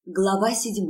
Глава 7.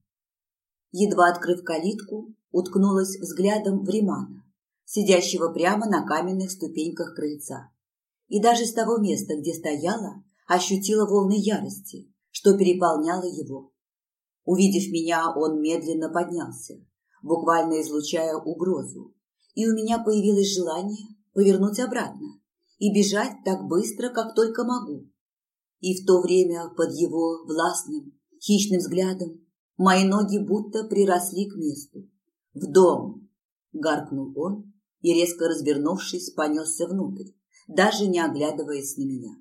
Едва открыв калитку, уткнулась взглядом в Римана, сидящего прямо на каменных ступеньках крыльца. И даже с того места, где стояла, ощутила волны ярости, что переполняло его. Увидев меня, он медленно поднялся, буквально излучая угрозу, и у меня появилось желание повернуть обратно и бежать так быстро, как только могу. И в то время под его властным, хищным взглядом мои ноги будто приросли к месту. «В дом!» – гаркнул он и, резко развернувшись, понесся внутрь, даже не оглядываясь на меня.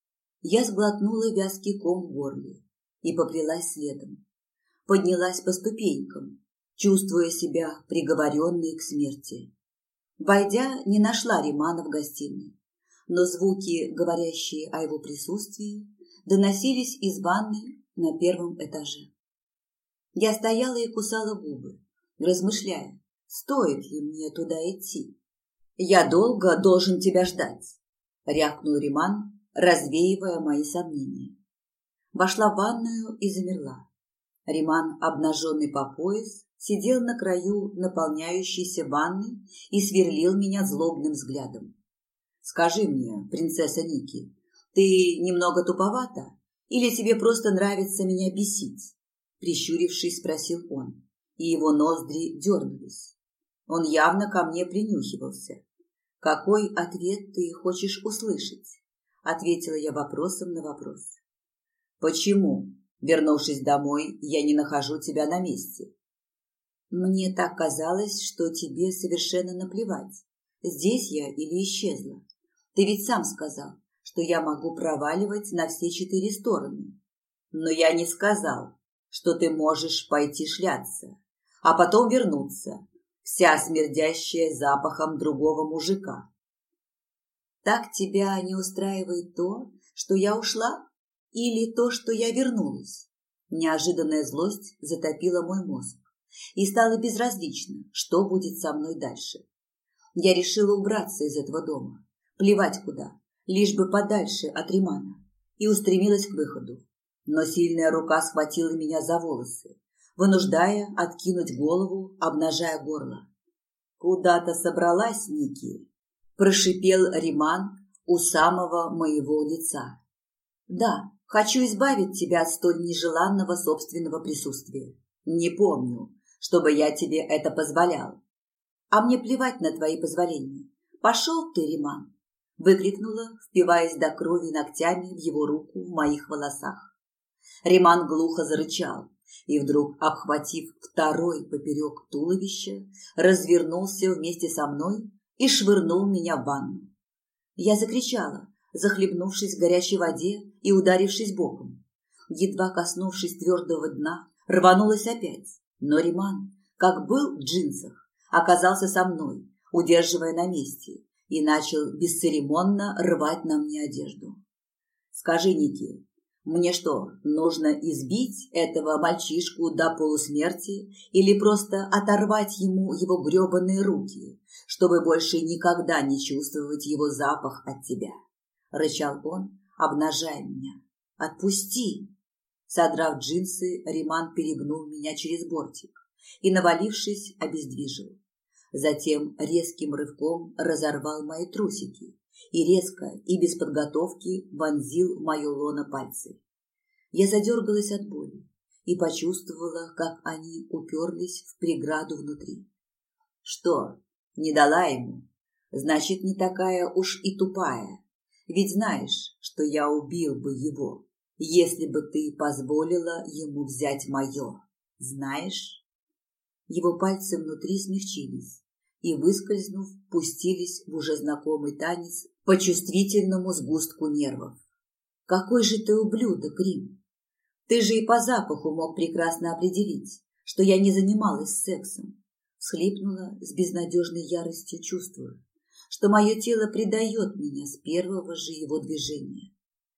Я сглотнула вязкий ком в горле и поплелась следом. Поднялась по ступенькам, чувствуя себя приговоренной к смерти. Войдя, не нашла Римана в гостиной, но звуки, говорящие о его присутствии, доносились из ванной на первом этаже. Я стояла и кусала губы, размышляя, стоит ли мне туда идти. «Я долго должен тебя ждать», – рявкнул Риман, развеивая мои сомнения. Вошла в ванную и замерла. Риман, обнаженный по пояс, сидел на краю наполняющейся ванны и сверлил меня злобным взглядом. «Скажи мне, принцесса Ники, ты немного туповата? Или тебе просто нравится меня бесить?» Прищурившись, спросил он, и его ноздри дернулись. Он явно ко мне принюхивался. «Какой ответ ты хочешь услышать?» Ответила я вопросом на вопрос. «Почему, вернувшись домой, я не нахожу тебя на месте?» «Мне так казалось, что тебе совершенно наплевать, здесь я или исчезла. Ты ведь сам сказал, что я могу проваливать на все 4 стороны. Но я не сказал, что ты можешь пойти шляться, а потом вернуться, вся смердящая запахом другого мужика. Так тебя не устраивает то, что я ушла, или то, что я вернулась?» Неожиданная злость затопила мой мозг, и стало безразлично, что будет со мной дальше. Я решила убраться из этого дома, плевать куда, лишь бы подальше от Римана, и устремилась к выходу. Но сильная рука схватила меня за волосы, вынуждая откинуть голову, обнажая горло. «Куда-то собралась, Ники?» – прошипел Риман у самого моего лица. «Да, хочу избавить тебя от столь нежеланного собственного присутствия. Не помню, чтобы я тебе это позволял. А мне плевать на твои позволения. Пошел ты, Риман!» Выкрикнула, впиваясь до крови ногтями в его руку в моих волосах. Риман глухо зарычал и вдруг, обхватив второй поперек туловища, развернулся вместе со мной и швырнул меня в ванну. Я закричала, захлебнувшись в горячей воде и ударившись боком. Едва коснувшись твердого дна, рванулась опять, но Риман, как был в джинсах, оказался со мной, удерживая на месте, и начал бесцеремонно рвать на мне одежду. «Скажи, Ники, мне что, нужно избить этого мальчишку до полусмерти или просто оторвать ему его гребаные руки, чтобы больше никогда не чувствовать его запах от тебя?» – рычал он, обнажая меня. «Отпусти!» Содрав джинсы, Риман перегнул меня через бортик и, навалившись, обездвижил. Затем резким рывком разорвал мои трусики и резко и без подготовки вонзил в мое лоно пальцы. Я задергалась от боли и почувствовала, как они уперлись в преграду внутри. «Что, не дала ему? Значит, не такая уж и тупая. Ведь знаешь, что я убил бы его, если бы ты позволила ему взять мое. Знаешь?» Его пальцы внутри смягчились и, выскользнув, пустились в уже знакомый танец по чувствительному сгустку нервов. «Какой же ты ублюдок, Рим! Ты же и по запаху мог прекрасно определить, что я не занималась сексом!» Всхлипнула с безнадежной яростью, чувствуя, что мое тело предает меня с первого же его движения.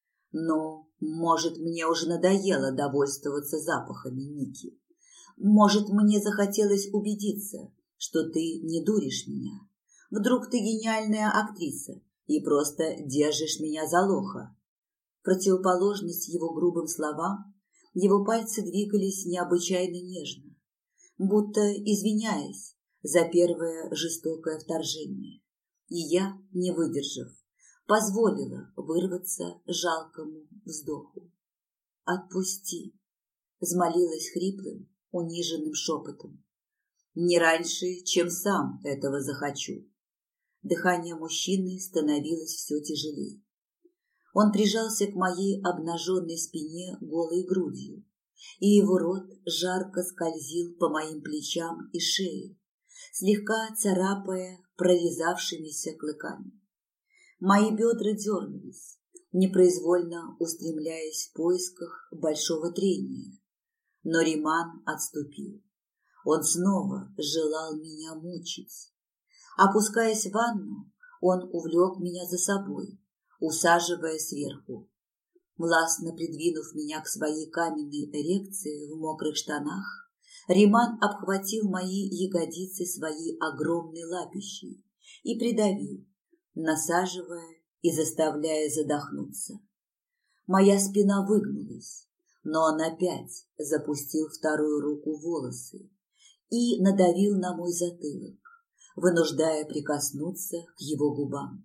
Но, может, мне уже надоело довольствоваться запахами, Ники. Может, мне захотелось убедиться, что ты не дуришь меня. Вдруг ты гениальная актриса и просто держишь меня за лоха. В противоположность его грубым словам Его пальцы двигались необычайно нежно, будто извиняясь за первое жестокое вторжение. И я, не выдержав, позволила вырваться жалкому вздоху. «Отпусти», — взмолилась хриплым, униженным шепотом. «Не раньше, чем сам этого захочу». Дыхание мужчины становилось все тяжелее. Он прижался к моей обнаженной спине голой грудью, и его рот жарко скользил по моим плечам и шее, слегка царапая прорезавшимися клыками. Мои бедра дернулись, непроизвольно устремляясь в поисках большого трения. Но Риман отступил. Он снова желал меня мучить. Опускаясь в ванну, он увлек меня за собой, усаживая сверху. Властно придвинув меня к своей каменной эрекции в мокрых штанах, Риман обхватил мои ягодицы своей огромной лапищей и придавил, насаживая и заставляя задохнуться. Моя спина выгнулась, но он опять запустил вторую руку в волосы и надавил на мой затылок, вынуждая прикоснуться к его губам.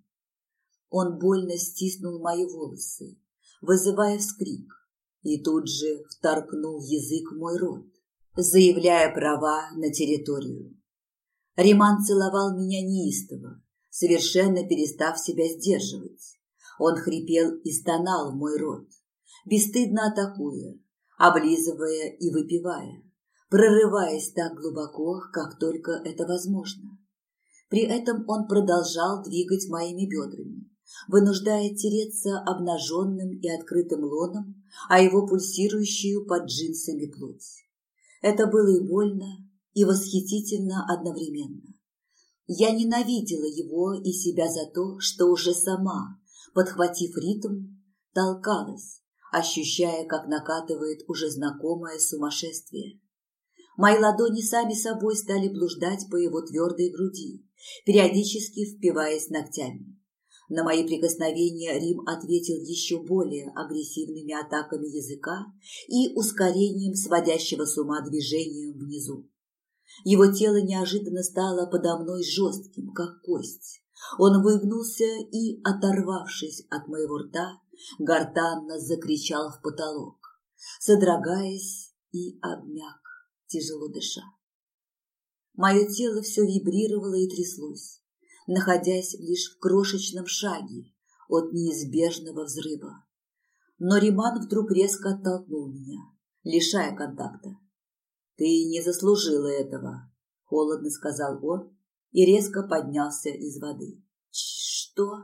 Он больно стиснул мои волосы, вызывая вскрик, и тут же вторгнул язык в мой рот, заявляя права на территорию. Риман целовал меня неистово, совершенно перестав себя сдерживать. Он хрипел и стонал в мой рот, бесстыдно атакуя, облизывая и выпивая, прорываясь так глубоко, как только это возможно. При этом он продолжал двигать моими бедрами, вынуждая тереться обнаженным и открытым лоном, а его пульсирующую под джинсами плоть. Это было и больно, и восхитительно одновременно. Я ненавидела его и себя за то, что уже сама, подхватив ритм, толкалась, ощущая, как накатывает уже знакомое сумасшествие. Мои ладони сами собой стали блуждать по его твердой груди, периодически впиваясь ногтями. На мои прикосновения Рим ответил еще более агрессивными атаками языка и ускорением сводящего с ума движения внизу. Его тело неожиданно стало подо мной жестким, как кость. Он выгнулся и, оторвавшись от моего рта, гортанно закричал в потолок, содрогаясь и обмяк, тяжело дыша. Мое тело все вибрировало и тряслось, находясь лишь в крошечном шаге от неизбежного взрыва. Но Риман вдруг резко оттолкнул меня, лишая контакта. «Ты не заслужила этого», – холодно сказал он и резко поднялся из воды. «Что?»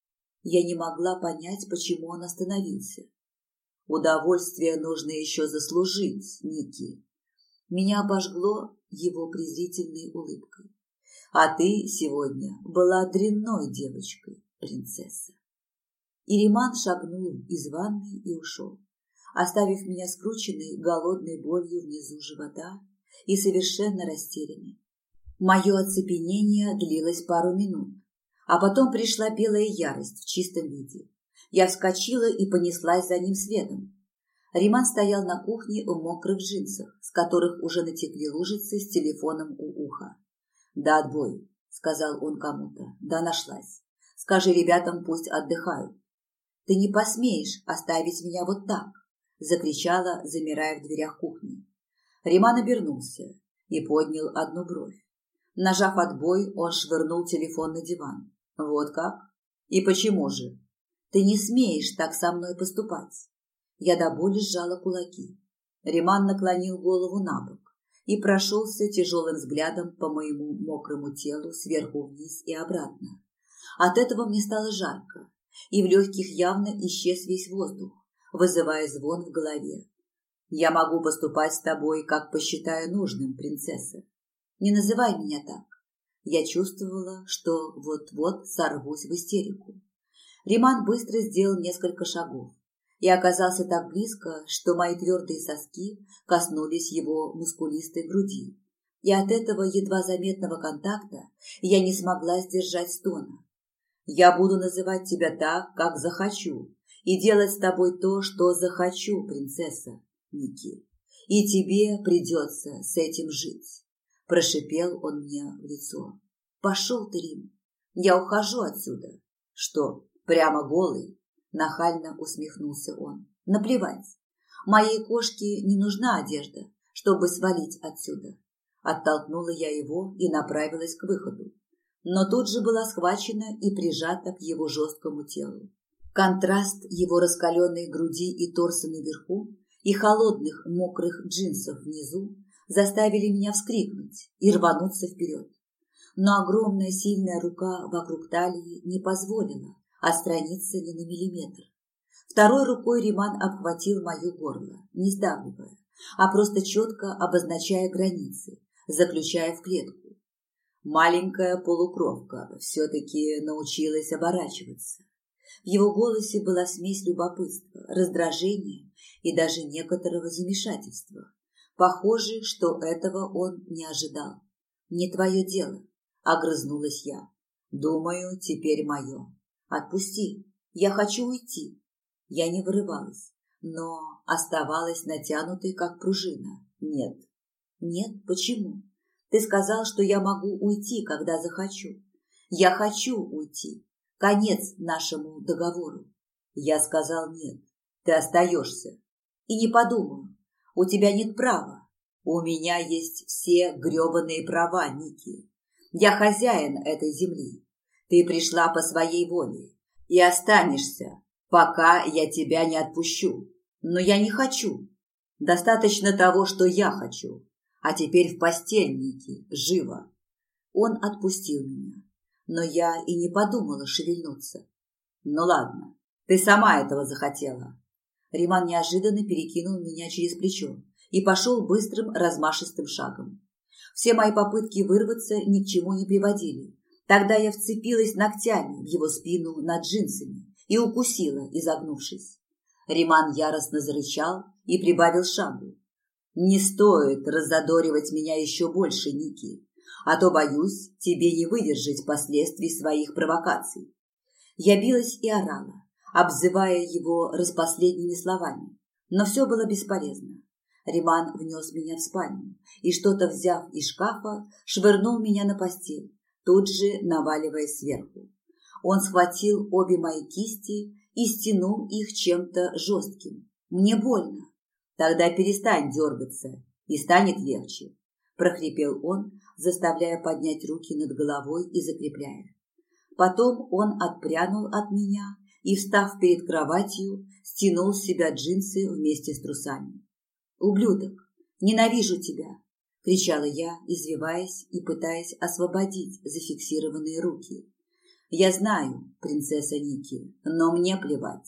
Я не могла понять, почему он остановился. «Удовольствие нужно еще заслужить, Ники». Меня обожгло его презрительной улыбкой. «А ты сегодня была дрянной девочкой, принцесса». И Риман шагнул из ванной и ушел, оставив меня скрученной голодной болью внизу живота и совершенно растерянной. Мое оцепенение длилось пару минут, а потом пришла белая ярость в чистом виде. Я вскочила и понеслась за ним следом. Риман стоял на кухне в мокрых джинсах, с которых уже натекли лужицы, с телефоном у уха. «Да, отбой», — сказал он кому-то. «Да, нашлась. Скажи ребятам, пусть отдыхают». «Ты не посмеешь оставить меня вот так», — закричала, замирая в дверях кухни. Риман обернулся и поднял одну бровь. Нажав отбой, он швырнул телефон на диван. «Вот как? И почему же? Ты не смеешь так со мной поступать». Я до боли сжала кулаки. Риман наклонил голову на бок и прошелся тяжелым взглядом по моему мокрому телу сверху вниз и обратно. От этого мне стало жарко, и в легких явно исчез весь воздух, вызывая звон в голове. «Я могу поступать с тобой, как посчитаю нужным, принцесса. Не называй меня так». Я чувствовала, что вот-вот сорвусь в истерику. Риман быстро сделал несколько шагов и оказался так близко, что мои твердые соски коснулись его мускулистой груди. И от этого едва заметного контакта я не смогла сдержать стона. «Я буду называть тебя так, как захочу, и делать с тобой то, что захочу, принцесса», Ники, и тебе придется с этим жить, прошипел он мне в лицо. Пошел ты, Рим, я ухожу отсюда. Что, прямо голый? Нахально усмехнулся он. Наплевать. Моей кошке не нужна одежда, чтобы свалить отсюда. Оттолкнула я его и направилась к выходу. Но тут же была схвачена и прижата к его жесткому телу. Контраст его раскаленной груди и торса наверху и холодных мокрых джинсов внизу заставили меня вскрикнуть и рвануться вперед. Но огромная сильная рука вокруг талии не позволила отстраниться ни на миллиметр. Второй рукой Риман обхватил мое горло, не сдавливая, а просто четко обозначая границы, заключая в клетку. Маленькая полукровка все-таки научилась оборачиваться. В его голосе была смесь любопытства, раздражения и даже некоторого замешательства. Похоже, что этого он не ожидал. «Не твое дело», — огрызнулась я. «Думаю, теперь мое. Отпусти, я хочу уйти». Я не вырывалась, но оставалась натянутой, как пружина. «Нет». «Нет? Почему? Ты сказал, что я могу уйти, когда захочу. Я хочу уйти. Конец нашему договору». Я сказал нет. Ты остаешься. И не подумаю. У тебя нет права. У меня есть все гребаные права, Ники. Я хозяин этой земли. Ты пришла по своей воле. И останешься, пока я тебя не отпущу. Но я не хочу. Достаточно того, что я хочу. А теперь в постель, Ники, живо. Он отпустил меня, но я и не подумала шевельнуться. Ну ладно, ты сама этого захотела. Риман неожиданно перекинул меня через плечо и пошел быстрым размашистым шагом. Все мои попытки вырваться ни к чему не приводили. Тогда я вцепилась ногтями в его спину над джинсами и укусила, изогнувшись. Риман яростно зарычал и прибавил шагу. Не стоит раззадоривать меня еще больше, Ники, а то, боюсь, тебе не выдержать последствий своих провокаций. Я билась и орала, обзывая его распоследними словами, но все было бесполезно. Риман внес меня в спальню и, что-то взяв из шкафа, швырнул меня на постель, тут же наваливаясь сверху. Он схватил обе мои кисти и стянул их чем-то жестким. Мне больно. Тогда перестань дергаться, и станет легче, прохрипел он, заставляя поднять руки над головой и закрепляя. Потом он отпрянул от меня и, встав перед кроватью, стянул с себя джинсы вместе с трусами. «Ублюдок, ненавижу тебя!» – кричала я, извиваясь и пытаясь освободить зафиксированные руки. «Я знаю, принцесса Ники, но мне плевать».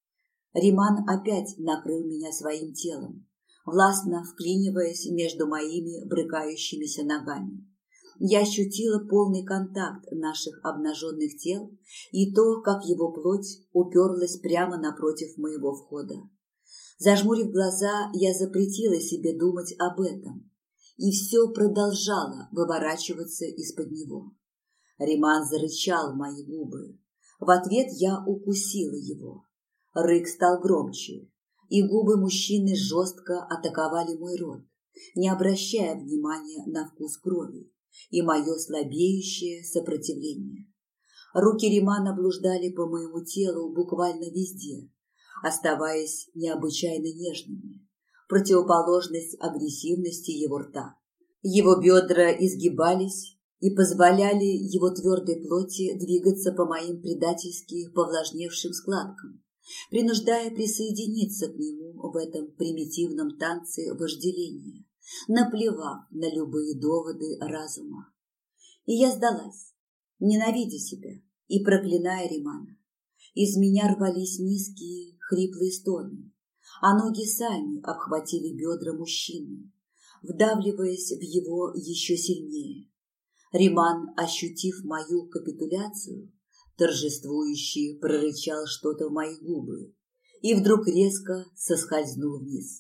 Риман опять накрыл меня своим телом, властно вклиниваясь между моими брыкающимися ногами. Я ощутила полный контакт наших обнаженных тел и то, как его плоть уперлась прямо напротив моего входа. Зажмурив глаза, я запретила себе думать об этом, и все продолжало выворачиваться из-под него. Риман зарычал в мои губы. В ответ я укусила его. Рык стал громче, и губы мужчины жестко атаковали мой рот, не обращая внимания на вкус крови и мое слабеющее сопротивление. Руки Римана блуждали по моему телу буквально везде, оставаясь необычайно нежными, противоположность агрессивности его рта. Его бедра изгибались и позволяли его твердой плоти двигаться по моим предательски повлажневшим складкам, принуждая присоединиться к нему в этом примитивном танце вожделения, наплевав на любые доводы разума. И я сдалась, ненавидя себя и проклиная Римана. Из меня рвались низкие, хриплые стоны, а ноги сами обхватили бедра мужчины, вдавливаясь в его еще сильнее. Риман, ощутив мою капитуляцию, торжествующе прорычал что-то в мои губы и вдруг резко соскользнул вниз.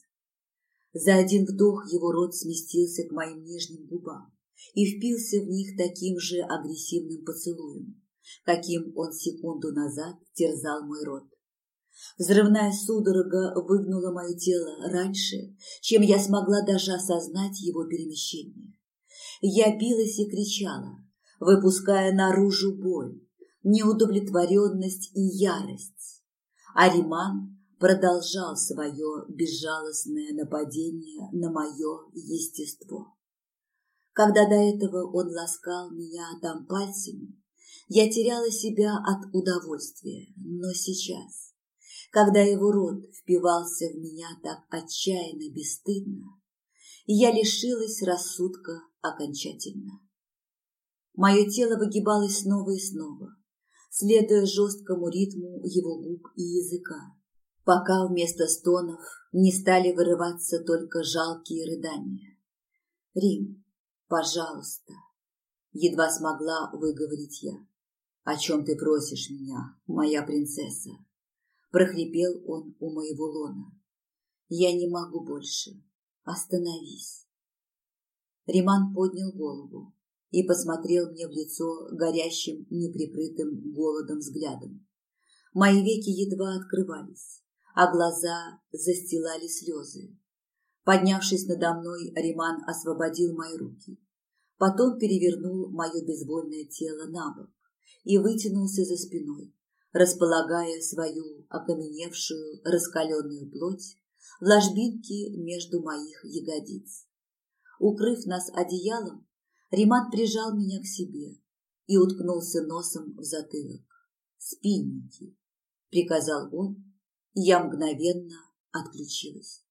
За один вдох его рот сместился к моим нижним губам и впился в них таким же агрессивным поцелуем, каким он секунду назад терзал мой рот. Взрывная судорога выгнула мое тело раньше, чем я смогла даже осознать его перемещение. Я билась и кричала, выпуская наружу боль, неудовлетворенность и ярость. А Риман продолжал свое безжалостное нападение на мое естество. Когда до этого он ласкал меня там пальцами, я теряла себя от удовольствия, но сейчас, когда его рот впивался в меня так отчаянно бесстыдно, я лишилась рассудка окончательно. Мое тело выгибалось снова и снова, следуя жесткому ритму его губ и языка, пока вместо стонов не стали вырываться только жалкие рыдания. «Рим, пожалуйста», — едва смогла выговорить я. «О чем ты просишь меня, моя принцесса?» — прохрипел он у моего лона. «Я не могу больше. Остановись». Риман поднял голову и посмотрел мне в лицо горящим, неприкрытым голодом взглядом. Мои веки едва открывались, а глаза застилали слезы. Поднявшись надо мной, Риман освободил мои руки. Потом перевернул мое безвольное тело на бок и вытянулся за спиной, располагая свою окаменевшую, раскаленную плоть в ложбинке между моих ягодиц. Укрыв нас одеялом, Риман прижал меня к себе и уткнулся носом в затылок. «Спи, Ники», — приказал он, и я мгновенно отключилась.